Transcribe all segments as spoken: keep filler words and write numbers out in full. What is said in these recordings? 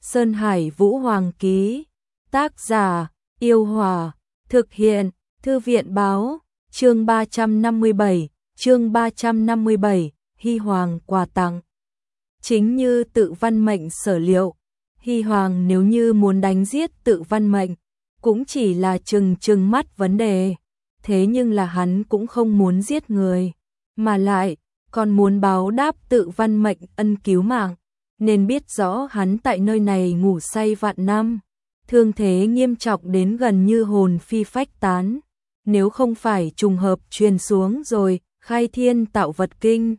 Sơn Hải Vũ Hoàng ký. Tác giả, Yêu Hòa. Thực hiện, Thư viện báo. Chương ba trăm năm mươi bảy, chương ba trăm năm mươi bảy, Hy Hoàng quà tặng. Chính như Tự Văn Mệnh sở liệu, Hy Hoàng nếu như muốn đánh giết Tự Văn Mệnh, cũng chỉ là chừng chừng mắt vấn đề. Thế nhưng là hắn cũng không muốn giết người, mà lại còn muốn báo đáp Tự Văn Mệnh ân cứu mạng. Nên biết rõ hắn tại nơi này ngủ say vạn năm, thương thế nghiêm trọng đến gần như hồn phi phách tán. Nếu không phải trùng hợp truyền xuống rồi, khai thiên tạo vật kinh,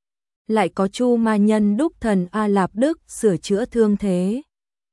lại có Chu Ma Nhân đúc thần A Lạp Đức sửa chữa thương thế,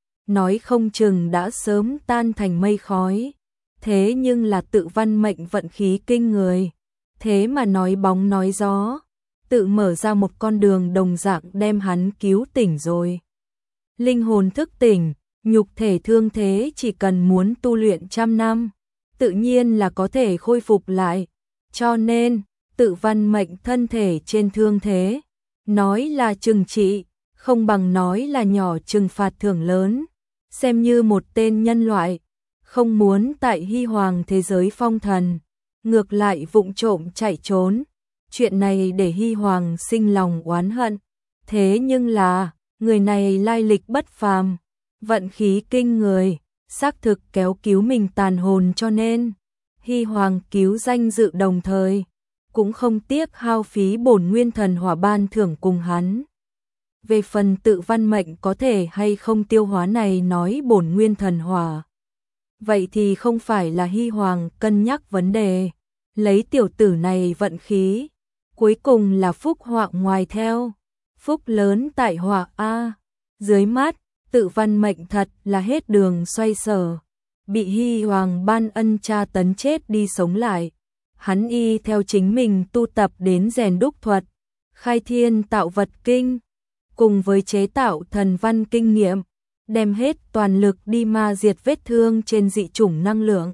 nói không chừng đã sớm tan thành mây khói. Thế nhưng là Tự Văn Mệnh vận khí kinh người, thế mà nói bóng nói gió, tự mở ra một con đường đồng dạng đem hắn cứu tỉnh rồi. Linh hồn thức tỉnh, nhục thể thương thế chỉ cần muốn tu luyện trăm năm, tự nhiên là có thể khôi phục lại. Cho nên, Tự Văn Mệnh thân thể trên thương thế, nói là trừng trị, không bằng nói là nhỏ trừng phạt thưởng lớn. Xem như một tên nhân loại, không muốn tại Hy Hoàng thế giới phong thần, ngược lại vụng trộm chạy trốn. Chuyện này để Hy Hoàng sinh lòng oán hận. Thế nhưng là, người này lai lịch bất phàm, vận khí kinh người, xác thực kéo cứu mình tàn hồn, cho nên Hy Hoàng cứu danh dự đồng thời, cũng không tiếc hao phí bổn nguyên thần hỏa ban thưởng cùng hắn. Về phần Tự Văn Mệnh có thể hay không tiêu hóa này nói bổn nguyên thần hỏa, vậy thì không phải là Hy Hoàng cân nhắc vấn đề. Lấy tiểu tử này vận khí, cuối cùng là phúc họa ngoài theo, phúc lớn tại họa a. Dưới mắt, Tự Văn Mệnh thật là hết đường xoay sở, bị Hy Hoàng ban ân tra tấn chết đi sống lại. Hắn y theo chính mình tu tập đến rèn đúc thuật, khai thiên tạo vật kinh, cùng với chế tạo thần văn kinh nghiệm, đem hết toàn lực đi ma diệt vết thương trên dị chủng năng lượng.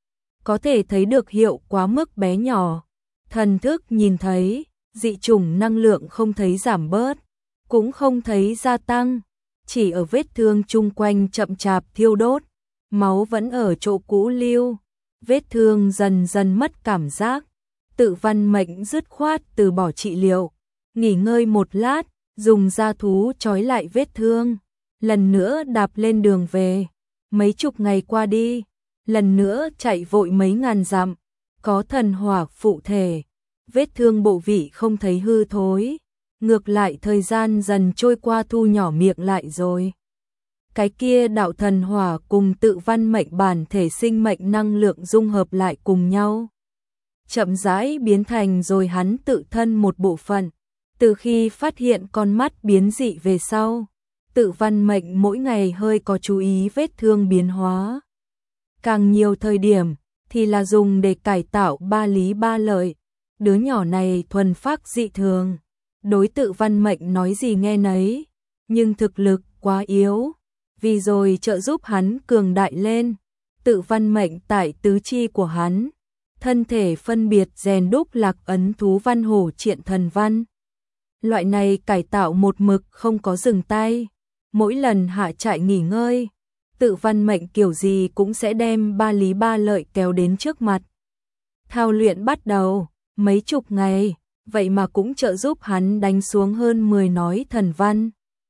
Có thể thấy được hiệu quá mức bé nhỏ, thần thức nhìn thấy, dị chủng năng lượng không thấy giảm bớt, cũng không thấy gia tăng, chỉ ở vết thương chung quanh chậm chạp thiêu đốt, máu vẫn ở chỗ cũ lưu, vết thương dần dần mất cảm giác. Tự Văn Mệnh dứt khoát từ bỏ trị liệu, nghỉ ngơi một lát, dùng da thú trói lại vết thương, lần nữa đạp lên đường về. Mấy chục ngày qua đi, lần nữa chạy vội mấy ngàn dặm, có thần hỏa phụ thể, vết thương bộ vị không thấy hư thối, ngược lại thời gian dần trôi qua thu nhỏ miệng lại rồi. Cái kia đạo thần hỏa cùng Tự Văn Mệnh bản thể sinh mệnh năng lượng dung hợp lại cùng nhau, chậm rãi biến thành rồi hắn tự thân một bộ phận. Từ khi phát hiện con mắt biến dị về sau, Tự Văn Mệnh mỗi ngày hơi có chú ý vết thương biến hóa. Càng nhiều thời điểm thì là dùng để cải tạo ba lý ba lợi. Đứa nhỏ này thuần phác dị thường, đối Tự Văn Mệnh nói gì nghe nấy, nhưng thực lực quá yếu. Vì rồi trợ giúp hắn cường đại lên, Tự Văn Mệnh tại tứ chi của hắn, thân thể phân biệt rèn đúc lạc ấn thú văn hổ triện thần văn. Loại này cải tạo một mực không có dừng tay, mỗi lần hạ trại nghỉ ngơi, Tự Văn Mệnh kiểu gì cũng sẽ đem ba lý ba lợi kéo đến trước mặt. Thao luyện bắt đầu, mấy chục ngày, vậy mà cũng trợ giúp hắn đánh xuống hơn mười nói thần văn.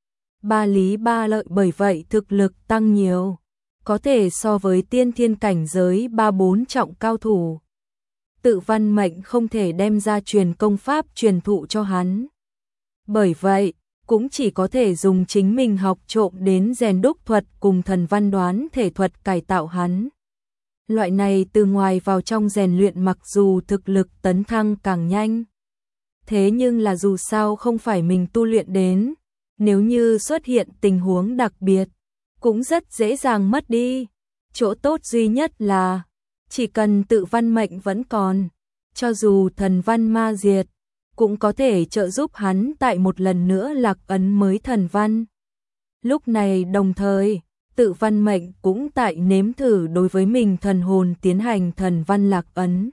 Ba lý ba lợi bởi vậy thực lực tăng nhiều, có thể so với tiên thiên cảnh giới ba bốn trọng cao thủ. Tự Văn Mệnh không thể đem ra truyền công pháp truyền thụ cho hắn. Bởi vậy, cũng chỉ có thể dùng chính mình học trộm đến rèn đúc thuật cùng thần văn đoán thể thuật cải tạo hắn. Loại này từ ngoài vào trong rèn luyện mặc dù thực lực tấn thăng càng nhanh, thế nhưng là dù sao không phải mình tu luyện đến, nếu như xuất hiện tình huống đặc biệt, cũng rất dễ dàng mất đi. Chỗ tốt duy nhất là, chỉ cần Tự Văn Mệnh vẫn còn, cho dù thần văn ma diệt, cũng có thể trợ giúp hắn tại một lần nữa lạc ấn mới thần văn. Lúc này đồng thời, Tự Văn Mệnh cũng tại nếm thử đối với mình thần hồn tiến hành thần văn lạc ấn.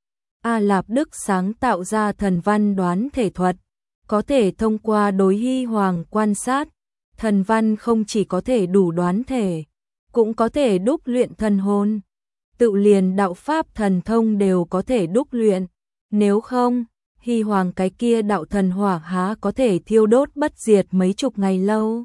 A Lạp Đức sáng tạo ra thần văn đoán thể thuật, có thể thông qua đối Hy Hoàng quan sát, Thần văn không chỉ có thể đủ đoán thể, cũng có thể đúc luyện thần hồn. Tự liền đạo pháp thần thông đều có thể đúc luyện. Nếu không, Hy Hoàng cái kia đạo thần hỏa há có thể thiêu đốt bất diệt mấy chục ngày lâu.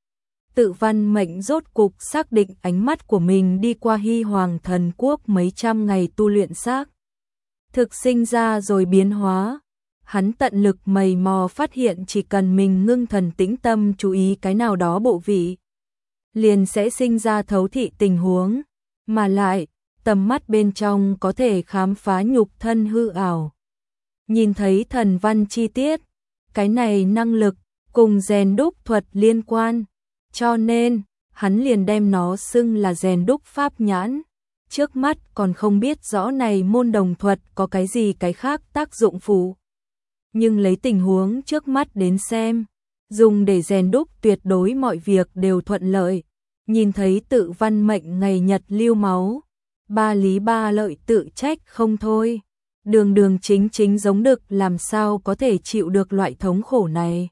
Tự Văn Mệnh rốt cục xác định ánh mắt của mình đi qua Hy Hoàng thần quốc mấy trăm ngày tu luyện xác. Thực sinh ra rồi biến hóa. Hắn tận lực mày mò phát hiện chỉ cần mình ngưng thần tĩnh tâm chú ý cái nào đó bộ vị, liền sẽ sinh ra thấu thị tình huống, mà lại, tầm mắt bên trong có thể khám phá nhục thân hư ảo. Nhìn thấy thần văn chi tiết, cái này năng lực cùng rèn đúc thuật liên quan, cho nên hắn liền đem nó xưng là rèn đúc pháp nhãn. Trước mắt còn không biết rõ này môn đồng thuật có cái gì cái khác tác dụng phụ. Nhưng lấy tình huống trước mắt đến xem, dùng để rèn đúc tuyệt đối mọi việc đều thuận lợi. Nhìn thấy Tự Văn Mệnh ngày nhật lưu máu, Ba Lý Ba Lợi tự trách không thôi. Đường đường chính chính giống đực làm sao có thể chịu được loại thống khổ này.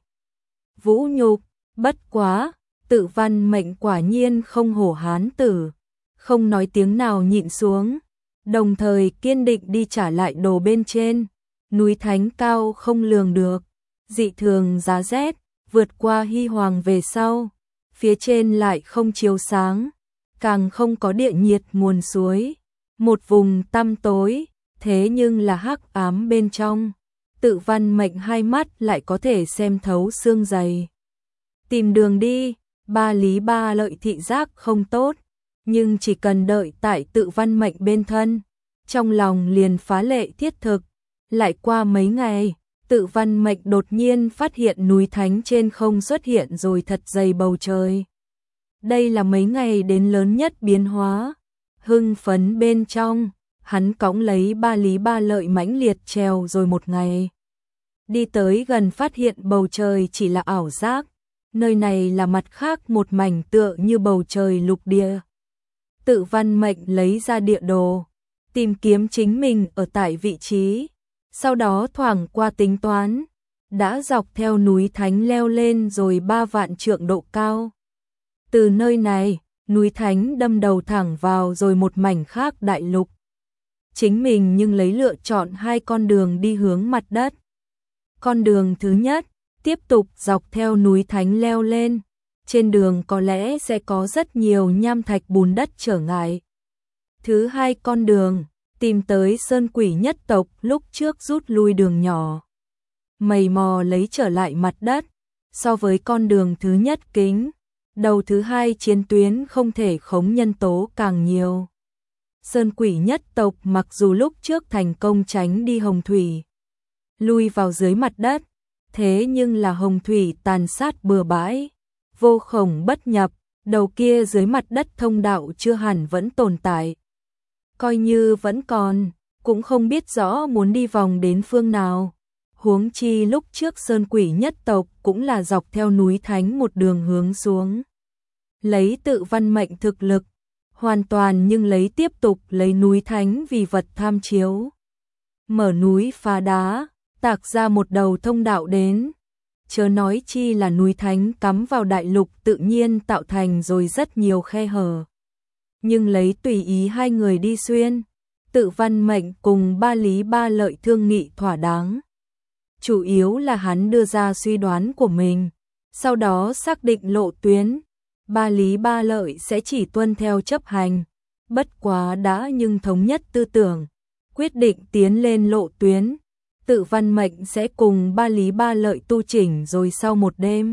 Vũ nhục, bất quá, Tự Văn Mệnh quả nhiên không hổ hán tử, không nói tiếng nào nhịn xuống, đồng thời kiên định đi trả lại đồ bên trên. Núi Thánh cao không lường được, dị thường giá rét, vượt qua Hy Hoàng về sau, phía trên lại không chiếu sáng, càng không có địa nhiệt nguồn suối, một vùng tăm tối, thế nhưng là hắc ám bên trong. Tự Văn Mệnh hai mắt lại có thể xem thấu xương dày. Tìm đường đi, Ba Lý Ba Lợi thị giác không tốt, nhưng chỉ cần đợi tại Tự Văn Mệnh bên thân, trong lòng liền phá lệ thiết thực. Lại qua mấy ngày, Tự Văn Mệnh đột nhiên phát hiện núi Thánh trên không xuất hiện rồi thật dày bầu trời. Đây là mấy ngày đến lớn nhất biến hóa. Hưng phấn bên trong, hắn cõng lấy Ba Lý Ba Lợi mãnh liệt trèo rồi một ngày. Đi tới gần phát hiện bầu trời chỉ là ảo giác, nơi này là mặt khác một mảnh tựa như bầu trời lục địa. Tự Văn Mệnh lấy ra địa đồ, tìm kiếm chính mình ở tại vị trí. Sau đó thoảng qua tính toán, đã dọc theo núi Thánh leo lên rồi ba vạn trượng độ cao. Từ nơi này, núi Thánh đâm đầu thẳng vào rồi một mảnh khác đại lục. Chính mình nhưng lấy lựa chọn hai con đường đi hướng mặt đất. Con đường thứ nhất, tiếp tục dọc theo núi Thánh leo lên. Trên đường có lẽ sẽ có rất nhiều nham thạch bùn đất trở ngại. Thứ hai con đường, tìm tới sơn quỷ nhất tộc lúc trước rút lui đường nhỏ. Mày mò lấy trở lại mặt đất, so với con đường thứ nhất kính, đầu thứ hai chiến tuyến không thể khống nhân tố càng nhiều. Sơn quỷ nhất tộc mặc dù lúc trước thành công tránh đi hồng thủy, lui vào dưới mặt đất, thế nhưng là hồng thủy tàn sát bừa bãi, vô khổng bất nhập, đầu kia dưới mặt đất thông đạo chưa hẳn vẫn tồn tại. Coi như vẫn còn, cũng không biết rõ muốn đi vòng đến phương nào. Huống chi lúc trước sơn quỷ nhất tộc cũng là dọc theo núi Thánh một đường hướng xuống. Lấy Tự Văn Mệnh thực lực, hoàn toàn nhưng lấy tiếp tục lấy núi Thánh vì vật tham chiếu. Mở núi phá đá, tạc ra một đầu thông đạo đến. Chớ nói chi là núi Thánh cắm vào đại lục tự nhiên tạo thành rồi rất nhiều khe hở. Nhưng lấy tùy ý hai người đi xuyên, Tự Văn Mệnh cùng Ba Lý Ba Lợi thương nghị thỏa đáng. Chủ yếu là hắn đưa ra suy đoán của mình, sau đó xác định lộ tuyến, Ba Lý Ba Lợi sẽ chỉ tuân theo chấp hành, bất quá đã nhưng thống nhất tư tưởng, quyết định tiến lên lộ tuyến, Tự Văn Mệnh sẽ cùng Ba Lý Ba Lợi tu chỉnh rồi sau một đêm.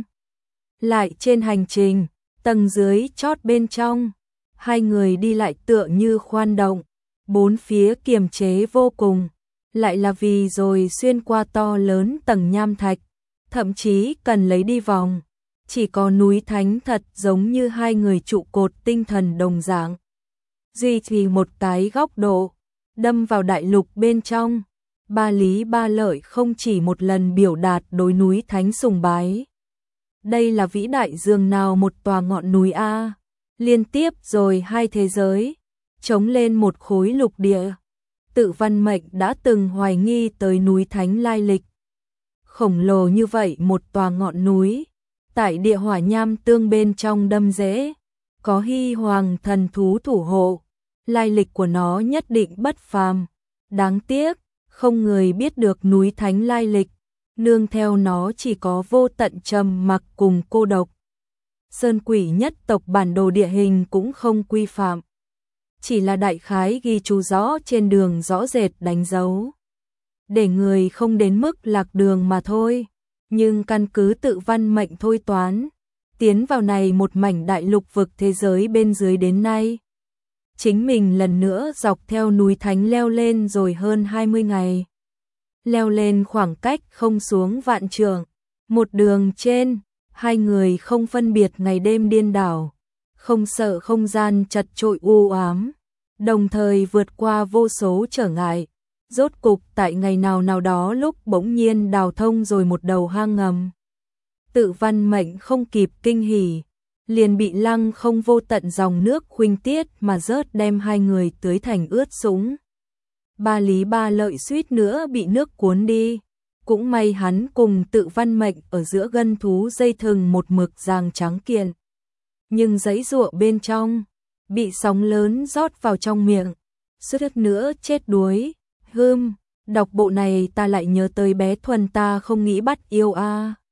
Lại trên hành trình, tầng dưới chót bên trong, hai người đi lại tựa như khoan động, bốn phía kiềm chế vô cùng, lại là vì rồi xuyên qua to lớn tầng nham thạch, thậm chí cần lấy đi vòng, chỉ có núi Thánh thật giống như hai người trụ cột tinh thần đồng dạng. Duy trì một cái góc độ, đâm vào đại lục bên trong, Ba Lý Ba Lợi không chỉ một lần biểu đạt đối núi Thánh sùng bái. Đây là vĩ đại dường nào một tòa ngọn núi A. Liên tiếp rồi hai thế giới, chống lên một khối lục địa. Tự Văn Mệnh đã từng hoài nghi tới núi Thánh lai lịch. Khổng lồ như vậy một tòa ngọn núi, tại địa hỏa nham tương bên trong đâm rễ, có hy hoàng thần thú thủ hộ, lai lịch của nó nhất định bất phàm. Đáng tiếc, không người biết được núi thánh lai lịch, nương theo nó chỉ có vô tận trầm mặc cùng cô độc. Sơn quỷ nhất tộc bản đồ địa hình cũng không quy phạm, chỉ là đại khái ghi chú rõ trên đường rõ rệt đánh dấu, để người không đến mức lạc đường mà thôi. Nhưng căn cứ tự văn mệnh thôi toán, tiến vào này một mảnh đại lục vực thế giới bên dưới đến nay. Chính mình lần nữa dọc theo núi thánh leo lên rồi hơn hai mươi ngày. Leo lên khoảng cách không xuống vạn trượng. Một đường trên, hai người không phân biệt ngày đêm điên đảo, không sợ không gian chật trội u ám, đồng thời vượt qua vô số trở ngại. Rốt cục tại ngày nào nào đó lúc bỗng nhiên đào thông rồi một đầu hang ngầm. Tự văn mệnh không kịp kinh hỉ, liền bị lăng không vô tận dòng nước khuynh tiết mà rớt đem hai người tưới thành ướt sũng. Ba lý ba lợi suýt nữa bị nước cuốn đi, cũng may hắn cùng tự văn mệnh ở giữa gân thú dây thừng một mực ràng trắng kiện. Nhưng giấy giụa bên trong, bị sóng lớn rót vào trong miệng, suýt nữa chết đuối. Hừm, đọc bộ này ta lại nhớ tới bé Thuần ta không nghĩ bắt yêu a.